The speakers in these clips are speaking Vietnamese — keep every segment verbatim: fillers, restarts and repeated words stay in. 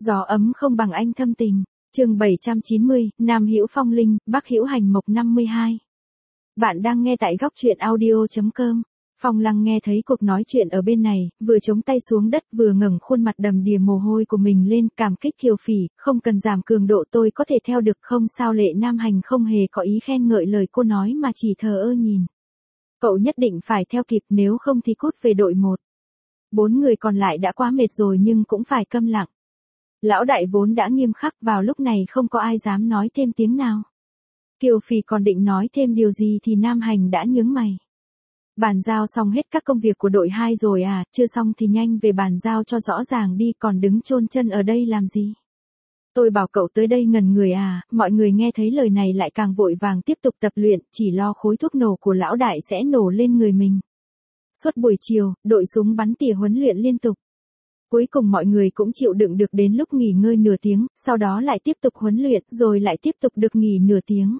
Gió ấm không bằng anh thâm tình. Chương bảy trăm chín mươi, Nam Hữu Phong Linh, Bắc Hữu Hành Mộc năm mươi hai. Bạn đang nghe tại góc truyện audio chấm com. Phong Lăng nghe thấy cuộc nói chuyện ở bên này, vừa chống tay xuống đất vừa ngẩng khuôn mặt đầm đìa mồ hôi của mình lên, cảm kích kiều phỉ, không cần giảm cường độ, tôi có thể theo được không sao. Lệ Nam Hành không hề có ý khen ngợi lời cô nói mà chỉ thờ ơ nhìn. Cậu nhất định phải theo kịp, nếu không thì cút về đội một. Bốn người còn lại đã quá mệt rồi nhưng cũng phải câm lặng. Lão đại vốn đã nghiêm khắc, vào lúc này không có ai dám nói thêm tiếng nào. Kiều phỉ còn định nói thêm điều gì thì Nam Hành đã nhướng mày. Bàn giao xong hết các công việc của đội hai rồi à, chưa xong thì nhanh về bàn giao cho rõ ràng đi, còn đứng chôn chân ở đây làm gì? Tôi bảo cậu tới đây ngần người à. Mọi người nghe thấy lời này lại càng vội vàng tiếp tục tập luyện, chỉ lo khối thuốc nổ của lão đại sẽ nổ lên người mình. Suốt buổi chiều, đội súng bắn tỉa huấn luyện liên tục. Cuối cùng mọi người cũng chịu đựng được đến lúc nghỉ ngơi nửa tiếng, sau đó lại tiếp tục huấn luyện, rồi lại tiếp tục được nghỉ nửa tiếng.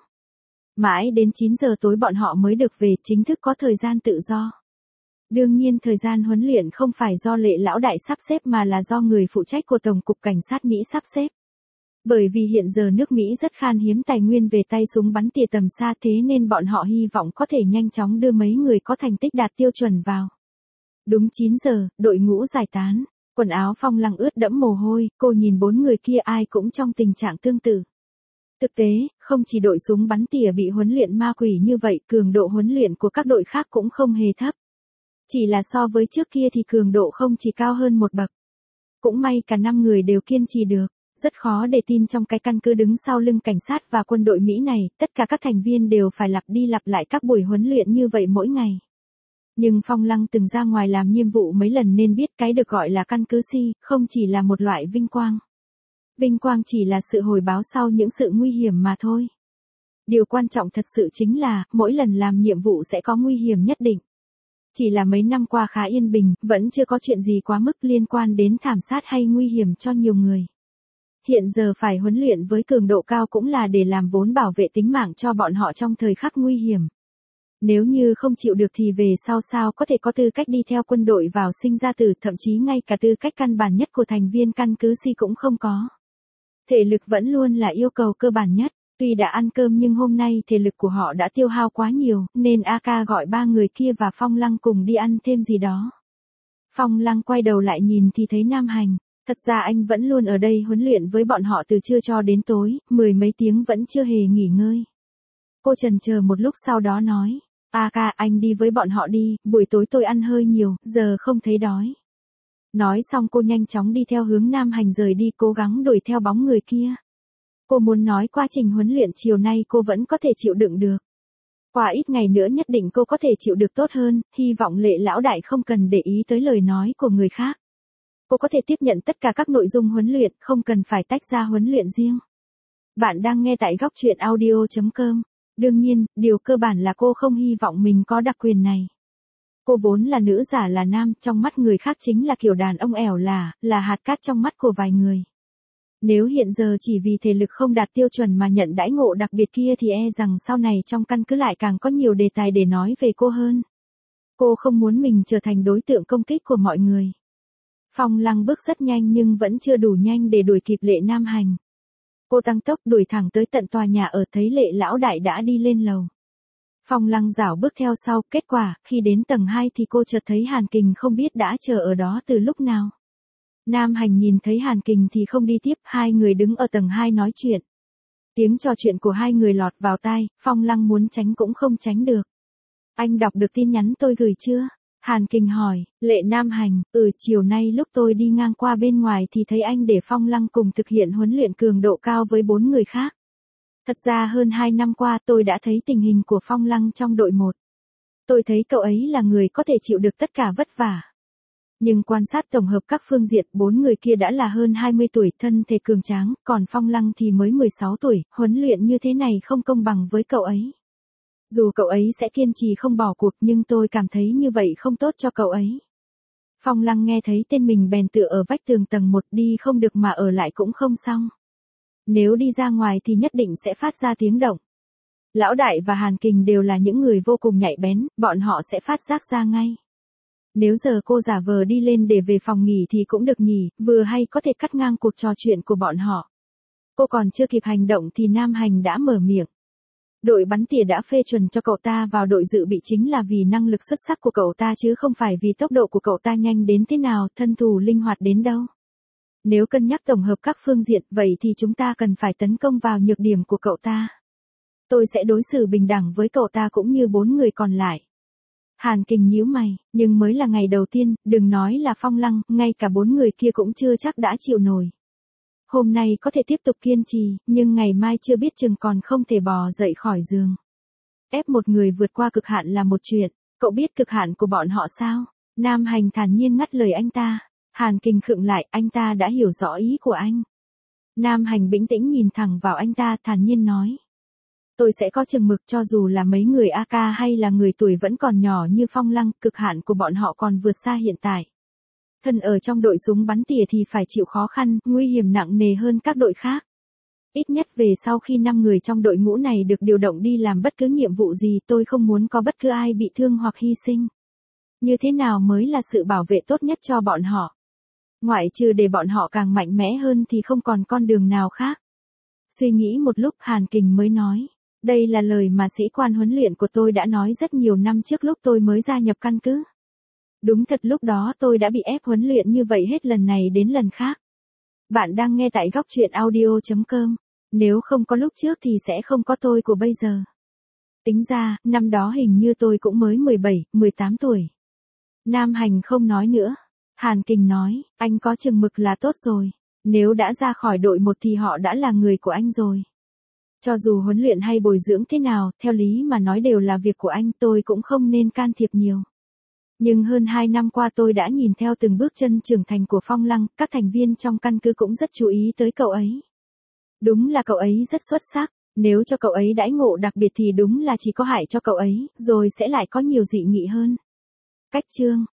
Mãi đến chín giờ tối bọn họ mới được về, chính thức có thời gian tự do. Đương nhiên thời gian huấn luyện không phải do Lệ lão đại sắp xếp mà là do người phụ trách của Tổng cục Cảnh sát Mỹ sắp xếp. Bởi vì hiện giờ nước Mỹ rất khan hiếm tài nguyên về tay súng bắn tỉa tầm xa, thế nên bọn họ hy vọng có thể nhanh chóng đưa mấy người có thành tích đạt tiêu chuẩn vào. Đúng chín giờ, đội ngũ giải tán. Quần áo Phong Lăng ướt đẫm mồ hôi, cô nhìn bốn người kia ai cũng trong tình trạng tương tự. Thực tế, không chỉ đội súng bắn tỉa bị huấn luyện ma quỷ như vậy, cường độ huấn luyện của các đội khác cũng không hề thấp. Chỉ là so với trước kia thì cường độ không chỉ cao hơn một bậc. Cũng may cả năm người đều kiên trì được. Rất khó để tin trong cái căn cứ đứng sau lưng cảnh sát và quân đội Mỹ này, tất cả các thành viên đều phải lặp đi lặp lại các buổi huấn luyện như vậy mỗi ngày. Nhưng Phong Lăng từng ra ngoài làm nhiệm vụ mấy lần nên biết cái được gọi là căn cứ si, không chỉ là một loại vinh quang. Vinh quang chỉ là sự hồi báo sau những sự nguy hiểm mà thôi. Điều quan trọng thật sự chính là, mỗi lần làm nhiệm vụ sẽ có nguy hiểm nhất định. Chỉ là mấy năm qua khá yên bình, vẫn chưa có chuyện gì quá mức liên quan đến thảm sát hay nguy hiểm cho nhiều người. Hiện giờ phải huấn luyện với cường độ cao cũng là để làm vốn bảo vệ tính mạng cho bọn họ trong thời khắc nguy hiểm. Nếu như không chịu được thì về sau sao có thể có tư cách đi theo quân đội vào sinh ra tử, thậm chí ngay cả tư cách căn bản nhất của thành viên căn cứ si cũng không có. Thể lực vẫn luôn là yêu cầu cơ bản nhất, tuy đã ăn cơm nhưng hôm nay thể lực của họ đã tiêu hao quá nhiều, nên a ca gọi ba người kia và Phong Lăng cùng đi ăn thêm gì đó. Phong Lăng quay đầu lại nhìn thì thấy Nam Hành, thật ra anh vẫn luôn ở đây huấn luyện với bọn họ từ trưa cho đến tối, mười mấy tiếng vẫn chưa hề nghỉ ngơi. Cô chần chờ một lúc sau đó nói, a ca anh đi với bọn họ đi, buổi tối tôi ăn hơi nhiều, giờ không thấy đói. Nói xong cô nhanh chóng đi theo hướng Nam Hành rời đi, cố gắng đuổi theo bóng người kia. Cô muốn nói quá trình huấn luyện chiều nay cô vẫn có thể chịu đựng được. Qua ít ngày nữa nhất định cô có thể chịu được tốt hơn, hy vọng Lệ lão đại không cần để ý tới lời nói của người khác. Cô có thể tiếp nhận tất cả các nội dung huấn luyện, không cần phải tách ra huấn luyện riêng. Bạn đang nghe tại góc truyện audio chấm com. Đương nhiên, điều cơ bản là cô không hy vọng mình có đặc quyền này. Cô vốn là nữ giả là nam, trong mắt người khác chính là kiểu đàn ông ẻo là, là hạt cát trong mắt của vài người. Nếu hiện giờ chỉ vì thể lực không đạt tiêu chuẩn mà nhận đãi ngộ đặc biệt kia thì e rằng sau này trong căn cứ lại càng có nhiều đề tài để nói về cô hơn. Cô không muốn mình trở thành đối tượng công kích của mọi người. Phong Lăng bước rất nhanh nhưng vẫn chưa đủ nhanh để đuổi kịp Lệ Nam Hành. Cô tăng tốc đuổi thẳng tới tận tòa nhà ở, thấy Lệ lão đại đã đi lên lầu. Phong Lăng rảo bước theo sau, kết quả, khi đến tầng hai thì cô chợt thấy Hàn Kình không biết đã chờ ở đó từ lúc nào. Nam Hành nhìn thấy Hàn Kình thì không đi tiếp, hai người đứng ở tầng hai nói chuyện. Tiếng trò chuyện của hai người lọt vào tai, Phong Lăng muốn tránh cũng không tránh được. Anh đọc được tin nhắn tôi gửi chưa? Hàn Kình hỏi. Lệ Nam Hành, ừ chiều nay lúc tôi đi ngang qua bên ngoài thì thấy anh để Phong Lăng cùng thực hiện huấn luyện cường độ cao với bốn người khác. Thật ra hơn hai năm qua tôi đã thấy tình hình của Phong Lăng trong đội một. Tôi thấy cậu ấy là người có thể chịu được tất cả vất vả. Nhưng quan sát tổng hợp các phương diện, bốn người kia đã là hơn hai mươi tuổi, thân thể cường tráng, còn Phong Lăng thì mới mười sáu tuổi, huấn luyện như thế này không công bằng với cậu ấy. Dù cậu ấy sẽ kiên trì không bỏ cuộc nhưng tôi cảm thấy như vậy không tốt cho cậu ấy. Phong Lăng nghe thấy tên mình bèn tựa ở vách tường tầng một, đi không được mà ở lại cũng không xong. Nếu đi ra ngoài thì nhất định sẽ phát ra tiếng động. Lão đại và Hàn Kình đều là những người vô cùng nhạy bén, bọn họ sẽ phát giác ra ngay. Nếu giờ cô giả vờ đi lên để về phòng nghỉ thì cũng được nhỉ, vừa hay có thể cắt ngang cuộc trò chuyện của bọn họ. Cô còn chưa kịp hành động thì Nam Hành đã mở miệng. Đội bắn tỉa đã phê chuẩn cho cậu ta vào đội dự bị chính là vì năng lực xuất sắc của cậu ta chứ không phải vì tốc độ của cậu ta nhanh đến thế nào, thân thủ linh hoạt đến đâu. Nếu cân nhắc tổng hợp các phương diện, vậy thì chúng ta cần phải tấn công vào nhược điểm của cậu ta. Tôi sẽ đối xử bình đẳng với cậu ta cũng như bốn người còn lại. Hàn Kình nhíu mày, nhưng mới là ngày đầu tiên, đừng nói là Phong Lăng, ngay cả bốn người kia cũng chưa chắc đã chịu nổi. Hôm nay có thể tiếp tục kiên trì, nhưng ngày mai chưa biết chừng còn không thể bò dậy khỏi giường. Ép một người vượt qua cực hạn là một chuyện, cậu biết cực hạn của bọn họ sao? Nam Hành thản nhiên ngắt lời anh ta. Hàn Kình khựng lại, anh ta đã hiểu rõ ý của anh. Nam Hành bình tĩnh nhìn thẳng vào anh ta, thản nhiên nói. Tôi sẽ có chừng mực, cho dù là mấy người a ca hay là người tuổi vẫn còn nhỏ như Phong Lăng, cực hạn của bọn họ còn vượt xa hiện tại. Thân ở trong đội súng bắn tỉa thì phải chịu khó khăn, nguy hiểm nặng nề hơn các đội khác. Ít nhất về sau khi năm người trong đội ngũ này được điều động đi làm bất cứ nhiệm vụ gì, tôi không muốn có bất cứ ai bị thương hoặc hy sinh. Như thế nào mới là sự bảo vệ tốt nhất cho bọn họ? Ngoại trừ để bọn họ càng mạnh mẽ hơn thì không còn con đường nào khác. Suy nghĩ một lúc Hàn Kình mới nói. Đây là lời mà sĩ quan huấn luyện của tôi đã nói rất nhiều năm trước lúc tôi mới gia nhập căn cứ. Đúng thật lúc đó tôi đã bị ép huấn luyện như vậy hết lần này đến lần khác. Bạn đang nghe tại góc truyện audio chấm com. Nếu không có lúc trước thì sẽ không có tôi của bây giờ. Tính ra, năm đó hình như tôi cũng mới mười bảy, mười tám tuổi. Nam Hành không nói nữa. Hàn Kình nói, anh có chừng mực là tốt rồi. Nếu đã ra khỏi đội một thì họ đã là người của anh rồi. Cho dù huấn luyện hay bồi dưỡng thế nào, theo lý mà nói đều là việc của anh, tôi cũng không nên can thiệp nhiều. Nhưng hơn hai năm qua tôi đã nhìn theo từng bước chân trưởng thành của Phong Lăng, các thành viên trong căn cứ cũng rất chú ý tới cậu ấy. Đúng là cậu ấy rất xuất sắc, nếu cho cậu ấy đãi ngộ đặc biệt thì đúng là chỉ có hại cho cậu ấy, rồi sẽ lại có nhiều dị nghị hơn. Cách chương